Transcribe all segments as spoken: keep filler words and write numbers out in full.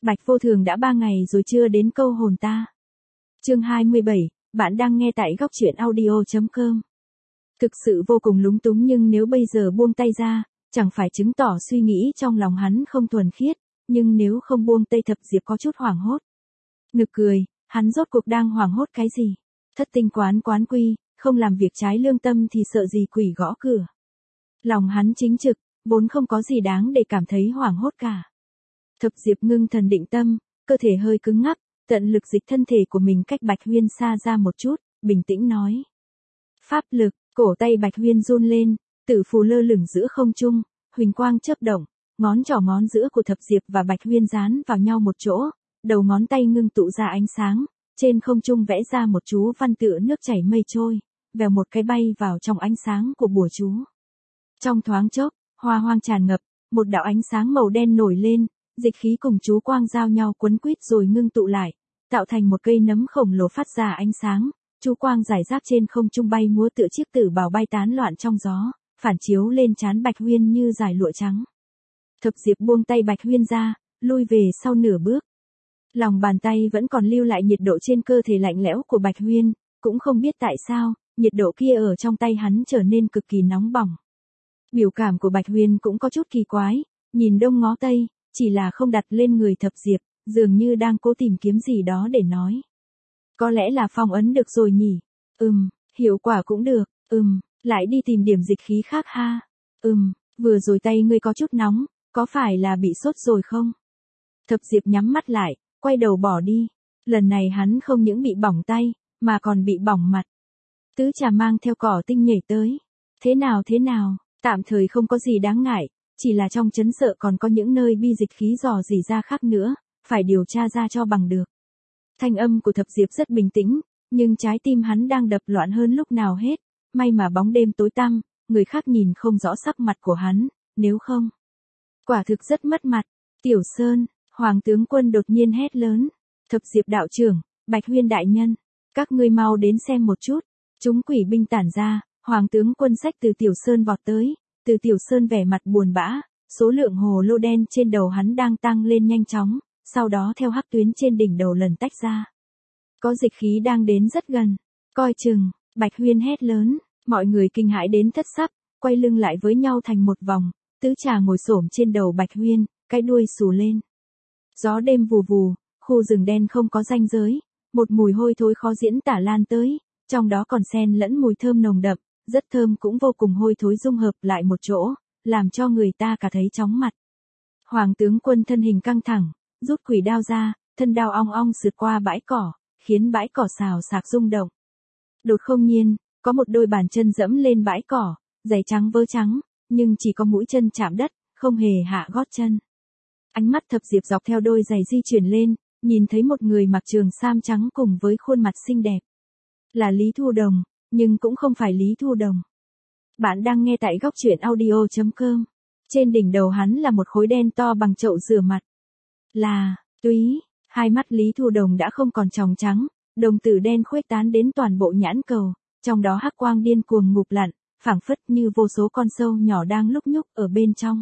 Bạch Vô Thường đã ba ngày rồi chưa đến câu hồn ta. Chương hai mươi bảy, bạn đang nghe tại góc truyện audio chấm com. Thực sự vô cùng lúng túng, nhưng nếu bây giờ buông tay ra, chẳng phải chứng tỏ suy nghĩ trong lòng hắn không thuần khiết, nhưng nếu không buông tay Thập Diệp có chút hoảng hốt. Nực cười, hắn rốt cuộc đang hoảng hốt cái gì? Thất tinh quán quán quy, không làm việc trái lương tâm thì sợ gì quỷ gõ cửa. Lòng hắn chính trực, vốn không có gì đáng để cảm thấy hoảng hốt cả. Thập Diệp ngưng thần định tâm, cơ thể hơi cứng ngắc, tận lực dịch thân thể của mình cách Bạch Huyên xa ra một chút, bình tĩnh nói. Pháp lực, cổ tay Bạch Huyên run lên, tử phù lơ lửng giữa không trung, huỳnh quang chớp động, ngón trỏ ngón giữa của Thập Diệp và Bạch Huyên dán vào nhau một chỗ, đầu ngón tay ngưng tụ ra ánh sáng, trên không trung vẽ ra một chú văn tựa nước chảy mây trôi, vèo một cái bay vào trong ánh sáng của bùa chú. Trong thoáng chốc, hoa hoang tràn ngập, một đạo ánh sáng màu đen nổi lên, dịch khí cùng chú quang giao nhau quấn quýt rồi ngưng tụ lại, tạo thành một cây nấm khổng lồ phát ra ánh sáng, chú quang rải rác trên không trung bay múa tựa chiếc tử bào bay tán loạn trong gió, phản chiếu lên trán Bạch Huyên như dải lụa trắng. Thập Diệp buông tay Bạch Huyên ra, lui về sau nửa bước. Lòng bàn tay vẫn còn lưu lại nhiệt độ trên cơ thể lạnh lẽo của Bạch Huyên, cũng không biết tại sao, nhiệt độ kia ở trong tay hắn trở nên cực kỳ nóng bỏng. Biểu cảm của Bạch Huyên cũng có chút kỳ quái, nhìn đông ngó tây, chỉ là không đặt lên người Thập Diệp, dường như đang cố tìm kiếm gì đó để nói. Có lẽ là phong ấn được rồi nhỉ? Ừm, hiệu quả cũng được, ừm, lại đi tìm điểm dịch khí khác ha. Ừm, vừa rồi tay ngươi có chút nóng, có phải là bị sốt rồi không? Thập Diệp nhắm mắt lại, quay đầu bỏ đi. Lần này hắn không những bị bỏng tay, mà còn bị bỏng mặt. Tứ Trà mang theo cỏ tinh nhảy tới. Thế nào thế nào, tạm thời không có gì đáng ngại, chỉ là trong trấn sợ còn có những nơi bi dịch khí dò dỉ ra khác nữa, phải điều tra ra cho bằng được. Thanh âm của Thập Diệp rất bình tĩnh, nhưng trái tim hắn đang đập loạn hơn lúc nào hết, may mà bóng đêm tối tăm, người khác nhìn không rõ sắc mặt của hắn, nếu không. Quả thực rất mất mặt. Tiểu Sơn, Hoàng tướng quân đột nhiên hét lớn. Thập Diệp đạo trưởng, Bạch Huyên đại nhân, các ngươi mau đến xem một chút. Chúng quỷ binh tản ra, Hoàng tướng quân xách từ Tiểu Sơn vọt tới, từ Tiểu Sơn vẻ mặt buồn bã, số lượng hồ lô đen trên đầu hắn đang tăng lên nhanh chóng, sau đó theo hắc tuyến trên đỉnh đầu lần tách ra. Có dịch khí đang đến rất gần, coi chừng, Bạch Huyên hét lớn, mọi người kinh hãi đến thất sắc, quay lưng lại với nhau thành một vòng, Tứ Trà ngồi xổm trên đầu Bạch Huyên, cái đuôi xù lên. Gió đêm vù vù, khu rừng đen không có ranh giới, một mùi hôi thối khó diễn tả lan tới, trong đó còn xen lẫn mùi thơm nồng đậm, rất thơm cũng vô cùng hôi thối dung hợp lại một chỗ, làm cho người ta cả thấy chóng mặt. Hoàng tướng quân thân hình căng thẳng, rút quỷ đao ra, thân đao ong ong sượt qua bãi cỏ, khiến bãi cỏ xào xạc rung động. Đột không nhiên, có một đôi bàn chân dẫm lên bãi cỏ, giày trắng vớ trắng, nhưng chỉ có mũi chân chạm đất, không hề hạ gót chân. Ánh mắt Thập Diệp dọc theo đôi giày di chuyển lên, nhìn thấy một người mặc trường sam trắng cùng với khuôn mặt xinh đẹp. Là Lý Thu Đồng, nhưng cũng không phải Lý Thu Đồng. Bạn đang nghe tại góc truyện audio chấm com. Trên đỉnh đầu hắn là một khối đen to bằng chậu rửa mặt. Là, túy, hai mắt Lý Thu Đồng đã không còn tròng trắng, đồng tử đen khuếch tán đến toàn bộ nhãn cầu, trong đó hắc quang điên cuồng ngụp lặn, phảng phất như vô số con sâu nhỏ đang lúc nhúc ở bên trong.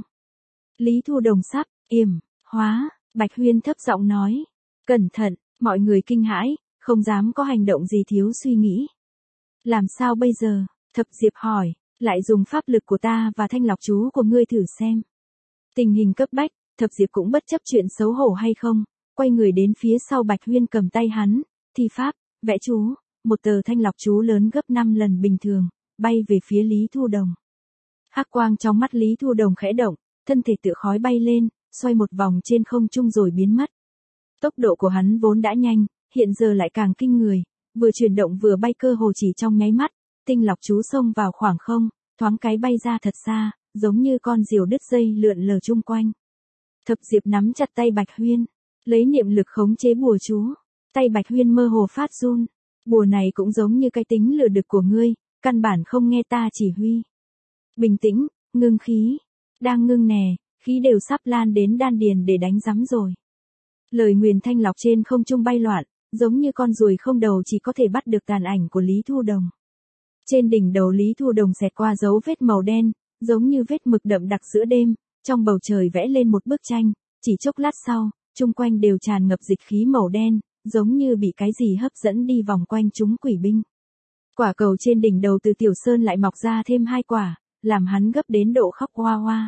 Lý Thu Đồng sắp, yểm, hóa, Bạch Huyên thấp giọng nói. Cẩn thận, mọi người kinh hãi, không dám có hành động gì thiếu suy nghĩ. Làm sao bây giờ? Thập Diệp hỏi, lại dùng pháp lực của ta và thanh lọc chú của ngươi thử xem. Tình hình cấp bách, Thập Diệp cũng bất chấp chuyện xấu hổ hay không, quay người đến phía sau Bạch Huyên cầm tay hắn, thi pháp, vẽ chú, một tờ thanh lọc chú lớn gấp năm lần bình thường, bay về phía Lý Thu Đồng. Hắc quang trong mắt Lý Thu Đồng khẽ động, thân thể tựa khói bay lên, xoay một vòng trên không trung rồi biến mất. Tốc độ của hắn vốn đã nhanh, hiện giờ lại càng kinh người, vừa chuyển động vừa bay cơ hồ chỉ trong nháy mắt, tinh lọc chú xông vào khoảng không, thoáng cái bay ra thật xa, giống như con diều đứt dây lượn lờ chung quanh. Thập Diệp nắm chặt tay Bạch Huyên, lấy niệm lực khống chế bùa chú, tay Bạch Huyên mơ hồ phát run, bùa này cũng giống như cái tính lừa đực của ngươi, căn bản không nghe ta chỉ huy. Bình tĩnh, ngưng khí, đang ngưng nè, khí đều sắp lan đến đan điền để đánh rắm rồi. Lời nguyền thanh lọc trên không trung bay loạn, giống như con ruồi không đầu chỉ có thể bắt được tàn ảnh của Lý Thu Đồng. Trên đỉnh đầu Lý Thu Đồng xẹt qua dấu vết màu đen, giống như vết mực đậm đặc giữa đêm, trong bầu trời vẽ lên một bức tranh, chỉ chốc lát sau, chung quanh đều tràn ngập dịch khí màu đen, giống như bị cái gì hấp dẫn đi vòng quanh chúng quỷ binh. Quả cầu trên đỉnh đầu Từ Tiểu Sơn lại mọc ra thêm hai quả, làm hắn gấp đến độ khóc hoa hoa.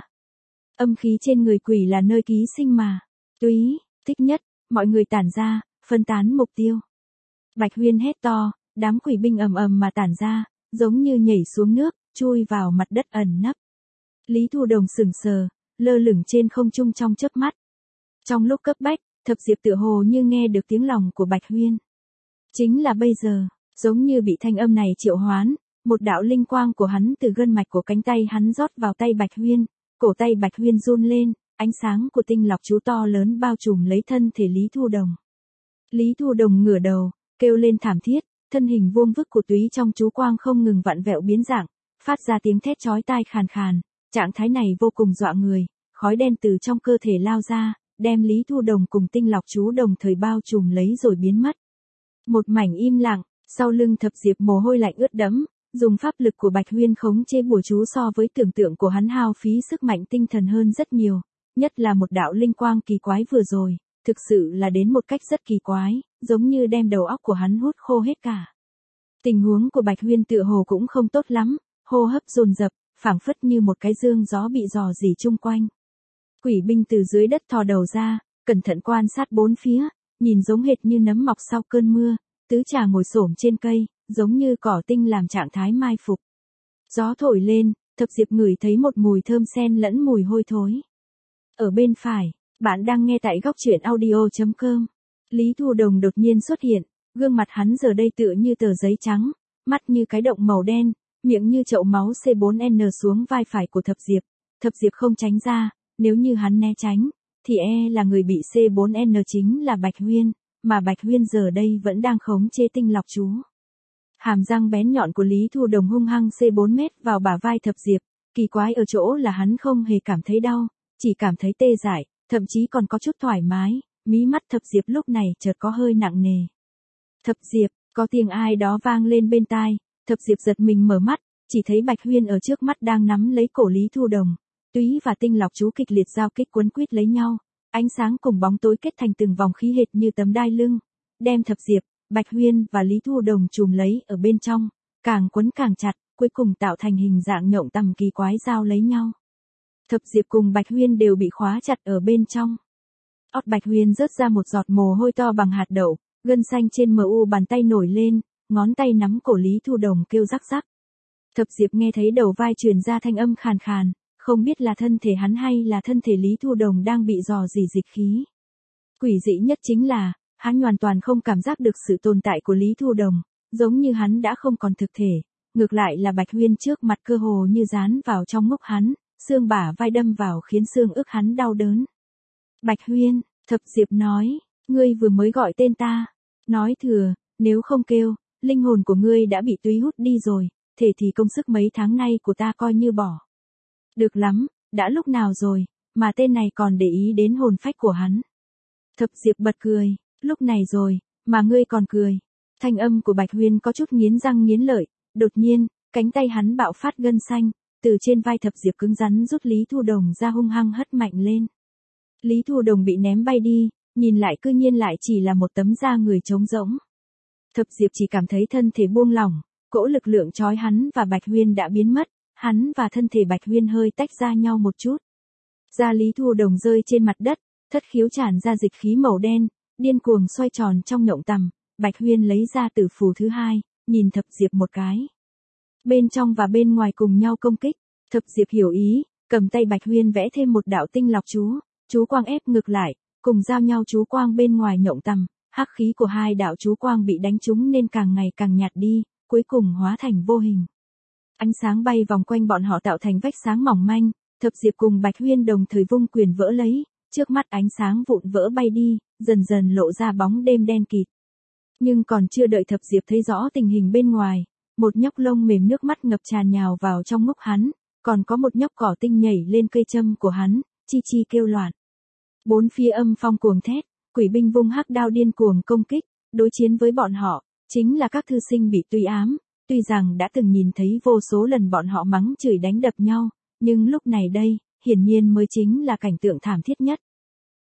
Âm khí trên người quỷ là nơi ký sinh mà. Túy, thích nhất, mọi người tản ra, phân tán mục tiêu. Bạch Huyên hét to, đám quỷ binh ầm ầm mà tản ra, giống như nhảy xuống nước, chui vào mặt đất ẩn nấp. Lý Thu Đồng sững sờ, lơ lửng trên không trung trong chớp mắt. Trong lúc cấp bách, Thập Diệp tựa hồ như nghe được tiếng lòng của Bạch Huyên. Chính là bây giờ, giống như bị thanh âm này triệu hoán, một đạo linh quang của hắn từ gân mạch của cánh tay hắn rót vào tay Bạch Huyên, cổ tay Bạch Huyên run lên, ánh sáng của tinh lọc chú to lớn bao trùm lấy thân thể Lý Thu Đồng. Lý Thu Đồng ngửa đầu, kêu lên thảm thiết, thân hình vuông vức của túy trong chú quang không ngừng vặn vẹo biến dạng, phát ra tiếng thét chói tai khàn khàn, trạng thái này vô cùng dọa người, khói đen từ trong cơ thể lao ra, đem Lý Thu Đồng cùng tinh lọc chú đồng thời bao trùm lấy rồi biến mất. Một mảnh im lặng, sau lưng Thập Diệp mồ hôi lạnh ướt đẫm, dùng pháp lực của Bạch Huyên khống chế bùa chú so với tưởng tượng của hắn hao phí sức mạnh tinh thần hơn rất nhiều, nhất là một đạo linh quang kỳ quái vừa rồi, thực sự là đến một cách rất kỳ quái, giống như đem đầu óc của hắn hút khô hết cả. Tình huống của Bạch Huyên tựa hồ cũng không tốt lắm, hô hấp dồn dập, phảng phất như một cái dương gió bị rò rỉ chung quanh. Quỷ binh từ dưới đất thò đầu ra, cẩn thận quan sát bốn phía, nhìn giống hệt như nấm mọc sau cơn mưa, tứ trà ngồi xổm trên cây, giống như cỏ tinh làm trạng thái mai phục. Gió thổi lên, Thập Diệp ngửi thấy một mùi thơm xen lẫn mùi hôi thối. Ở bên phải, bạn đang nghe tại góc truyện audio chấm com. Lý Thu Đồng đột nhiên xuất hiện, gương mặt hắn giờ đây tựa như tờ giấy trắng, mắt như cái động màu đen, miệng như chậu máu C bốn N xuống vai phải của Thập Diệp. Thập Diệp không tránh ra, nếu như hắn né tránh, thì e là người bị C bốn N chính là Bạch Huyên, mà Bạch Huyên giờ đây vẫn đang khống chế tinh lọc chú. Hàm răng bén nhọn của Lý Thu Đồng hung hăng C bốn mét vào bả vai Thập Diệp, kỳ quái ở chỗ là hắn không hề cảm thấy đau, chỉ cảm thấy tê dại, thậm chí còn có chút thoải mái, mí mắt Thập Diệp lúc này chợt có hơi nặng nề. Thập Diệp, có tiếng ai đó vang lên bên tai, Thập Diệp giật mình mở mắt, chỉ thấy Bạch Huyên ở trước mắt đang nắm lấy cổ Lý Thu Đồng, túy và tinh lọc chú kịch liệt giao kích quấn quýt lấy nhau, ánh sáng cùng bóng tối kết thành từng vòng khí hệt như tấm đai lưng, đem Thập Diệp, Bạch Huyên và Lý Thu Đồng trùm lấy ở bên trong, càng quấn càng chặt, cuối cùng tạo thành hình dạng nhộng tằm kỳ quái giao lấy nhau. Thập Diệp cùng Bạch Huyên đều bị khóa chặt ở bên trong. Ót Bạch Huyên rớt ra một giọt mồ hôi to bằng hạt đậu, gân xanh trên mờ u bàn tay nổi lên, ngón tay nắm cổ Lý Thu Đồng kêu rắc rắc. Thập Diệp nghe thấy đầu vai truyền ra thanh âm khàn khàn, không biết là thân thể hắn hay là thân thể Lý Thu Đồng đang bị dò dỉ dịch khí. Quỷ dị nhất chính là, hắn hoàn toàn không cảm giác được sự tồn tại của Lý Thu Đồng, giống như hắn đã không còn thực thể, ngược lại là Bạch Huyên trước mặt cơ hồ như dán vào trong ngốc hắn, xương bả vai đâm vào khiến xương ức hắn đau đớn. Bạch Huyên, Thập Diệp nói, ngươi vừa mới gọi tên ta, nói thừa, nếu không kêu, linh hồn của ngươi đã bị túy hút đi rồi, thể thì công sức mấy tháng nay của ta coi như bỏ. Được lắm, đã lúc nào rồi, mà tên này còn để ý đến hồn phách của hắn. Thập Diệp bật cười, lúc này rồi, mà ngươi còn cười. Thanh âm của Bạch Huyên có chút nghiến răng nghiến lợi, đột nhiên, cánh tay hắn bạo phát gân xanh, từ trên vai Thập Diệp cứng rắn rút Lý Thu Đồng ra hung hăng hất mạnh lên. Lý Thu Đồng bị ném bay đi, nhìn lại cư nhiên lại chỉ là một tấm da người trống rỗng. Thập Diệp chỉ cảm thấy thân thể buông lỏng, cỗ lực lượng trói hắn và Bạch Huyên đã biến mất, hắn và thân thể Bạch Huyên hơi tách ra nhau một chút. Da Lý Thu Đồng rơi trên mặt đất, thất khiếu tràn ra dịch khí màu đen, điên cuồng xoay tròn trong nhộng tằm, Bạch Huyên lấy ra tử phù thứ hai, nhìn Thập Diệp một cái. Bên trong và bên ngoài cùng nhau công kích, Thập Diệp hiểu ý, cầm tay Bạch Huyên vẽ thêm một đạo tinh lọc chú, chú quang ép ngược lại, cùng giao nhau chú quang bên ngoài nhộng tằm, hắc khí của hai đạo chú quang bị đánh trúng nên càng ngày càng nhạt đi, cuối cùng hóa thành vô hình. Ánh sáng bay vòng quanh bọn họ tạo thành vách sáng mỏng manh, Thập Diệp cùng Bạch Huyên đồng thời vung quyền vỡ lấy, trước mắt ánh sáng vụn vỡ bay đi, dần dần lộ ra bóng đêm đen kịt. Nhưng còn chưa đợi Thập Diệp thấy rõ tình hình bên ngoài, một nhóc lông mềm nước mắt ngập tràn nhào vào trong ngốc hắn, còn có một nhóc cỏ tinh nhảy lên cây châm của hắn, chi chi kêu loạn. Bốn phía âm phong cuồng thét, quỷ binh vung hắc đao điên cuồng công kích, đối chiến với bọn họ, chính là các thư sinh bị tùy ám, tuy rằng đã từng nhìn thấy vô số lần bọn họ mắng chửi đánh đập nhau, nhưng lúc này đây, hiển nhiên mới chính là cảnh tượng thảm thiết nhất.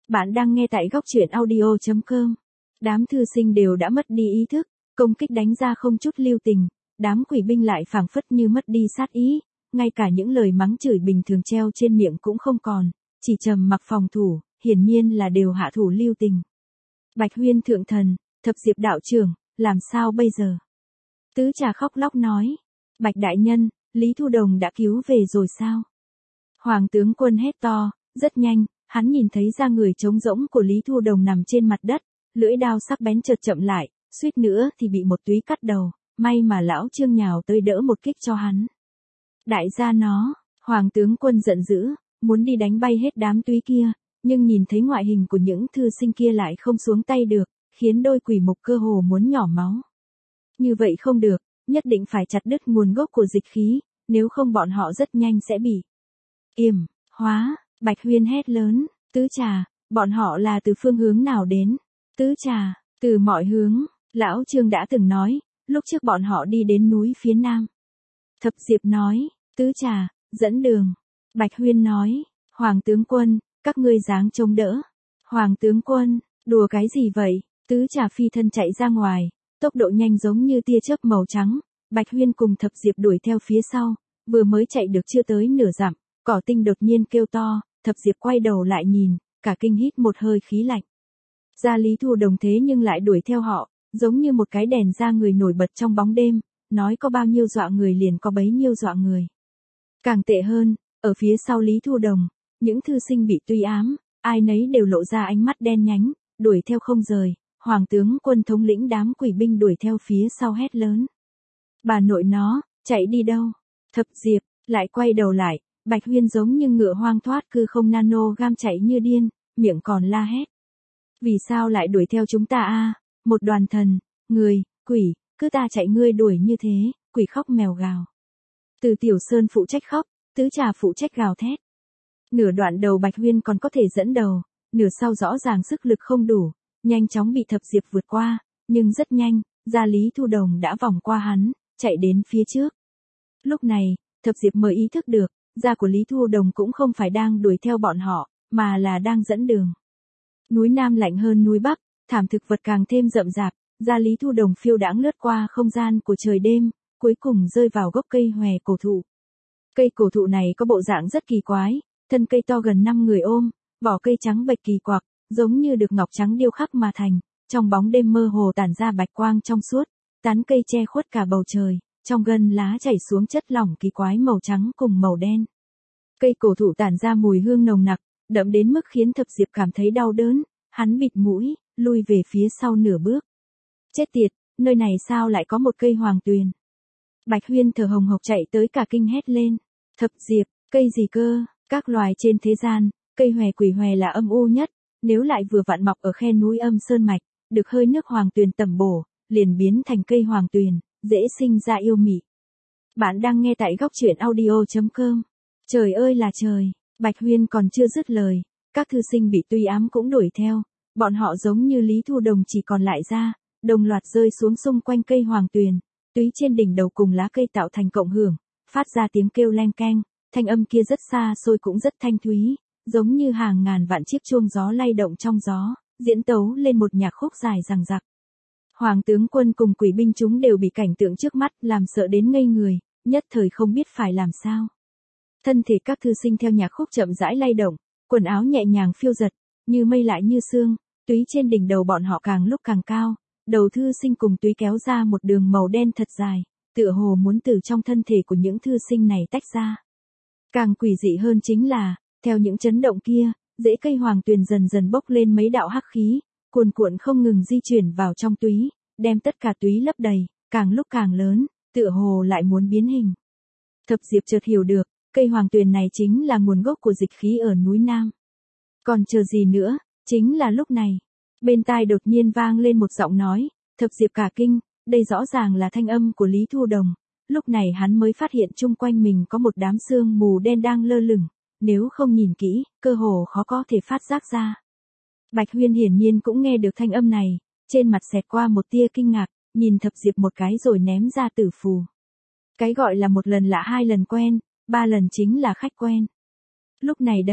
Bạn đang nghe tại góc truyện audio chấm com. Đám thư sinh đều đã mất đi ý thức, công kích đánh ra không chút lưu tình, đám quỷ binh lại phảng phất như mất đi sát ý, ngay cả những lời mắng chửi bình thường treo trên miệng cũng không còn, chỉ trầm mặc phòng thủ, hiển nhiên là đều hạ thủ lưu tình. Bạch Huyên thượng thần, Thập Diệp đạo trưởng, làm sao bây giờ? Tứ Trà khóc lóc nói, Bạch đại nhân, Lý Thu Đồng đã cứu về rồi sao? Hoàng tướng quân hét to, rất nhanh, hắn nhìn thấy ra người trống rỗng của Lý Thu Đồng nằm trên mặt đất, lưỡi đao sắc bén chợt chậm lại, suýt nữa thì bị một túy cắt đầu, may mà lão Trương nhào tới đỡ một kích cho hắn. Đại gia nó, Hoàng tướng quân giận dữ, muốn đi đánh bay hết đám túy kia, nhưng nhìn thấy ngoại hình của những thư sinh kia lại không xuống tay được, khiến đôi quỷ mục cơ hồ muốn nhỏ máu. Như vậy không được, nhất định phải chặt đứt nguồn gốc của dịch khí, nếu không bọn họ rất nhanh sẽ bị yểm hóa. Bạch Huyên hét lớn, Tứ Trà, bọn họ là từ phương hướng nào đến? Tứ Trà, từ mọi hướng, lão Trương đã từng nói, lúc trước bọn họ đi đến núi phía nam. Thập Diệp nói, Tứ Trà, dẫn đường. Bạch Huyên nói, Hoàng tướng quân, các ngươi dáng chống đỡ. Hoàng tướng quân, đùa cái gì vậy? Tứ Trà phi thân chạy ra ngoài, tốc độ nhanh giống như tia chớp màu trắng. Bạch Huyên cùng Thập Diệp đuổi theo phía sau, vừa mới chạy được chưa tới nửa dặm, Cỏ Tinh đột nhiên kêu to. Thập Diệp quay đầu lại nhìn, cả kinh hít một hơi khí lạnh. Ra Lý Thu Đồng thế nhưng lại đuổi theo họ, giống như một cái đèn ra người nổi bật trong bóng đêm, nói có bao nhiêu dọa người liền có bấy nhiêu dọa người. Càng tệ hơn, ở phía sau Lý Thu Đồng, những thư sinh bị tuy ám, ai nấy đều lộ ra ánh mắt đen nhánh, đuổi theo không rời, Hoàng tướng quân thống lĩnh đám quỷ binh đuổi theo phía sau hét lớn. Bà nội nó, chạy đi đâu? Thập Diệp, lại quay đầu lại. Bạch Huyên giống như ngựa hoang thoát cư không nano gam chạy như điên, miệng còn la hét. Vì sao lại đuổi theo chúng ta a? Một đoàn thần, người, quỷ, cứ ta chạy ngươi đuổi như thế, quỷ khóc mèo gào. Từ Tiểu Sơn phụ trách khóc, Tứ Trà phụ trách gào thét. Nửa đoạn đầu Bạch Huyên còn có thể dẫn đầu, nửa sau rõ ràng sức lực không đủ, nhanh chóng bị Thập Diệp vượt qua, nhưng rất nhanh, ra Lý Thu Đồng đã vòng qua hắn, chạy đến phía trước. Lúc này, Thập Diệp mới ý thức được. Gia của Lý Thu Đồng cũng không phải đang đuổi theo bọn họ, mà là đang dẫn đường. Núi Nam lạnh hơn núi Bắc, thảm thực vật càng thêm rậm rạp, Gia Lý Thu Đồng phiêu đãng lướt qua không gian của trời đêm, cuối cùng rơi vào gốc cây hòe cổ thụ. Cây cổ thụ này có bộ dạng rất kỳ quái, thân cây to gần năm người ôm, vỏ cây trắng bệch kỳ quặc, giống như được ngọc trắng điêu khắc mà thành, trong bóng đêm mơ hồ tản ra bạch quang trong suốt, tán cây che khuất cả bầu trời. Trong gân lá chảy xuống chất lỏng kỳ quái màu trắng cùng màu đen. Cây cổ thụ tản ra mùi hương nồng nặc, đậm đến mức khiến Thập Diệp cảm thấy đau đớn, hắn bịt mũi, lui về phía sau nửa bước. Chết tiệt, nơi này sao lại có một cây hoàng tuyền? Bạch Huyên thở hồng hộc chạy tới cả kinh hét lên. Thập Diệp, cây gì cơ? Các loài trên thế gian, cây hòe quỷ hòe là âm u nhất, nếu lại vừa vặn mọc ở khe núi âm sơn mạch, được hơi nước hoàng tuyền tẩm bổ, liền biến thành cây hoàng tuyền. Dễ sinh ra yêu mị. Bạn đang nghe tại góc truyện audio chấm com. Trời ơi là trời, Bạch Huyên còn chưa dứt lời, các thư sinh bị tuy ám cũng đuổi theo, bọn họ giống như Lý Thu Đồng chỉ còn lại ra, đồng loạt rơi xuống xung quanh cây hoàng tuyền, túy trên đỉnh đầu cùng lá cây tạo thành cộng hưởng, phát ra tiếng kêu leng keng, thanh âm kia rất xa xôi cũng rất thanh thúy, giống như hàng ngàn vạn chiếc chuông gió lay động trong gió, diễn tấu lên một nhạc khúc dài dằng dặc. Hoàng tướng quân cùng quỷ binh chúng đều bị cảnh tượng trước mắt làm sợ đến ngây người, nhất thời không biết phải làm sao. Thân thể các thư sinh theo nhạc khúc chậm rãi lay động, quần áo nhẹ nhàng phiêu giật, như mây lại như sương, túy trên đỉnh đầu bọn họ càng lúc càng cao, đầu thư sinh cùng túy kéo ra một đường màu đen thật dài, tựa hồ muốn từ trong thân thể của những thư sinh này tách ra. Càng quỷ dị hơn chính là, theo những chấn động kia, rễ cây hoàng tuyền dần dần bốc lên mấy đạo hắc khí. Cuồn cuộn không ngừng di chuyển vào trong túy, đem tất cả túy lấp đầy, càng lúc càng lớn, tựa hồ lại muốn biến hình. Thập Diệp chợt hiểu được, cây hoàng tuyền này chính là nguồn gốc của dịch khí ở núi Nam. Còn chờ gì nữa, chính là lúc này. Bên tai đột nhiên vang lên một giọng nói, Thập Diệp cả kinh, đây rõ ràng là thanh âm của Lý Thu Đồng. Lúc này hắn mới phát hiện chung quanh mình có một đám sương mù đen đang lơ lửng, nếu không nhìn kỹ, cơ hồ khó có thể phát giác ra. Bạch Huyên hiển nhiên cũng nghe được thanh âm này, trên mặt xẹt qua một tia kinh ngạc, nhìn Thập Diệp một cái rồi ném ra tử phù. Cái gọi là một lần lạ hai lần quen, ba lần chính là khách quen. Lúc này đây,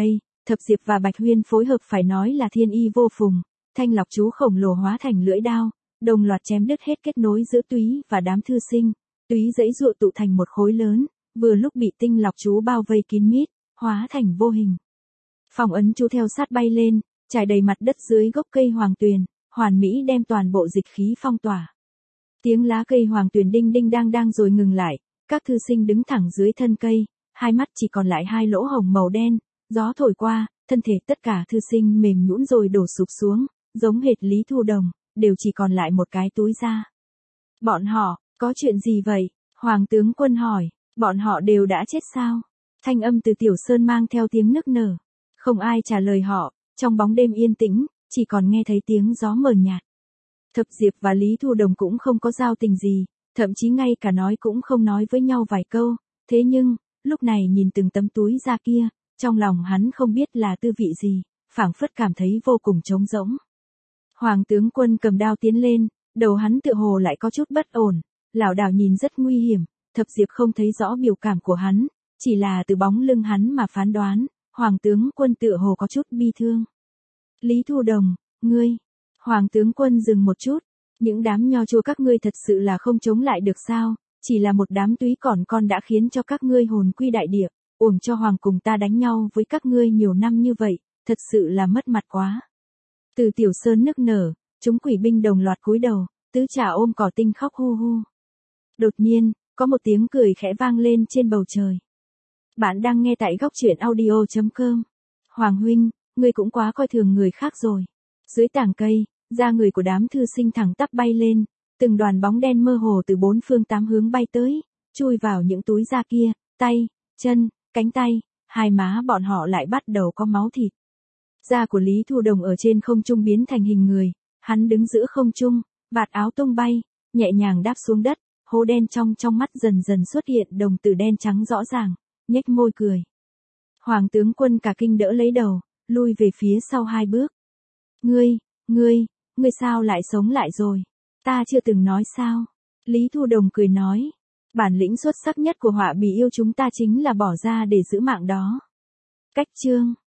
Thập Diệp và Bạch Huyên phối hợp phải nói là thiên y vô phùng, thanh lọc chú khổng lồ hóa thành lưỡi đao, đồng loạt chém đứt hết kết nối giữa Túy và đám thư sinh, Túy dãy dụa tụ thành một khối lớn, vừa lúc bị tinh lọc chú bao vây kín mít, hóa thành vô hình. Phong ấn chú theo sát bay lên, trải đầy mặt đất dưới gốc cây hoàng tuyền, hoàn mỹ đem toàn bộ dịch khí phong tỏa. Tiếng lá cây hoàng tuyền đinh đinh đang đang rồi ngừng lại, các thư sinh đứng thẳng dưới thân cây, hai mắt chỉ còn lại hai lỗ hổng màu đen, gió thổi qua, thân thể tất cả thư sinh mềm nhũn rồi đổ sụp xuống, giống hệt Lý Thu Đồng, đều chỉ còn lại một cái túi da. Bọn họ, có chuyện gì vậy? Hoàng tướng quân hỏi, bọn họ đều đã chết sao? Thanh âm từ Tiểu Sơn mang theo tiếng nức nở. Không ai trả lời họ, trong bóng đêm yên tĩnh, chỉ còn nghe thấy tiếng gió mờ nhạt. Thập Diệp và Lý Thu Đồng cũng không có giao tình gì, thậm chí ngay cả nói cũng không nói với nhau vài câu, thế nhưng, lúc này nhìn từng tấm túi da kia, trong lòng hắn không biết là tư vị gì, phảng phất cảm thấy vô cùng trống rỗng. Hoàng tướng quân cầm đao tiến lên, đầu hắn tựa hồ lại có chút bất ổn, lảo đảo nhìn rất nguy hiểm, Thập Diệp không thấy rõ biểu cảm của hắn, chỉ là từ bóng lưng hắn mà phán đoán, Hoàng tướng quân tựa hồ có chút bi thương. Lý Thu Đồng, ngươi, Hoàng tướng quân dừng một chút, những đám nho chua các ngươi thật sự là không chống lại được sao, chỉ là một đám túy cỏn con đã khiến cho các ngươi hồn quy đại địa, uổng cho Hoàng cùng ta đánh nhau với các ngươi nhiều năm như vậy, thật sự là mất mặt quá. Từ Tiểu Sơn nức nở, chúng quỷ binh đồng loạt cúi đầu, tứ trà ôm cỏ tinh khóc hu hu. Đột nhiên, có một tiếng cười khẽ vang lên trên bầu trời. Bạn đang nghe tại góc truyện audio chấm com. Hoàng huynh, ngươi cũng quá coi thường người khác rồi. Dưới tảng cây, da người của đám thư sinh thẳng tắp bay lên, từng đoàn bóng đen mơ hồ từ bốn phương tám hướng bay tới, chui vào những túi da kia, tay, chân, cánh tay, hai má bọn họ lại bắt đầu có máu thịt. Da của Lý Thu Đồng ở trên không trung biến thành hình người, hắn đứng giữa không trung, vạt áo tung bay, nhẹ nhàng đáp xuống đất, hố đen trong trong mắt dần dần xuất hiện đồng tử đen trắng rõ ràng, nhếch môi cười. Hoàng tướng quân cả kinh đỡ lấy đầu, lui về phía sau hai bước. Ngươi, ngươi, ngươi sao lại sống lại rồi? Ta chưa từng nói sao? Lý Thu Đồng cười nói. Bản lĩnh xuất sắc nhất của họa bì yêu chúng ta chính là bỏ ra để giữ mạng đó. Cách chương.